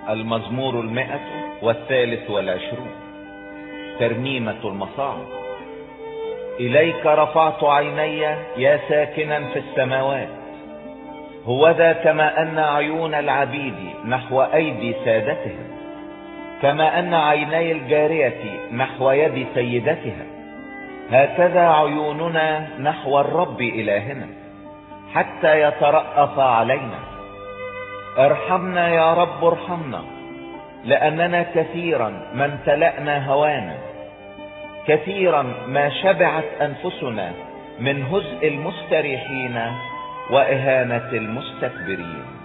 المزمور 123. ترنيمة المصاعب. إليك رفعت عيني يا ساكنا في السماوات، هوذا كما أن عيون العبيد نحو أيدي سادتهم، كما أن عيني الجارية نحو يد سيدتها، هكذا عيوننا نحو الرب إلهنا حتى يترأف علينا. ارحمنا يا رب ارحمنا، لأننا كثيرا ما امتلأنا هوانا، كثيرا ما شبعت أنفسنا من هزء المستريحين وإهانة المستكبرين.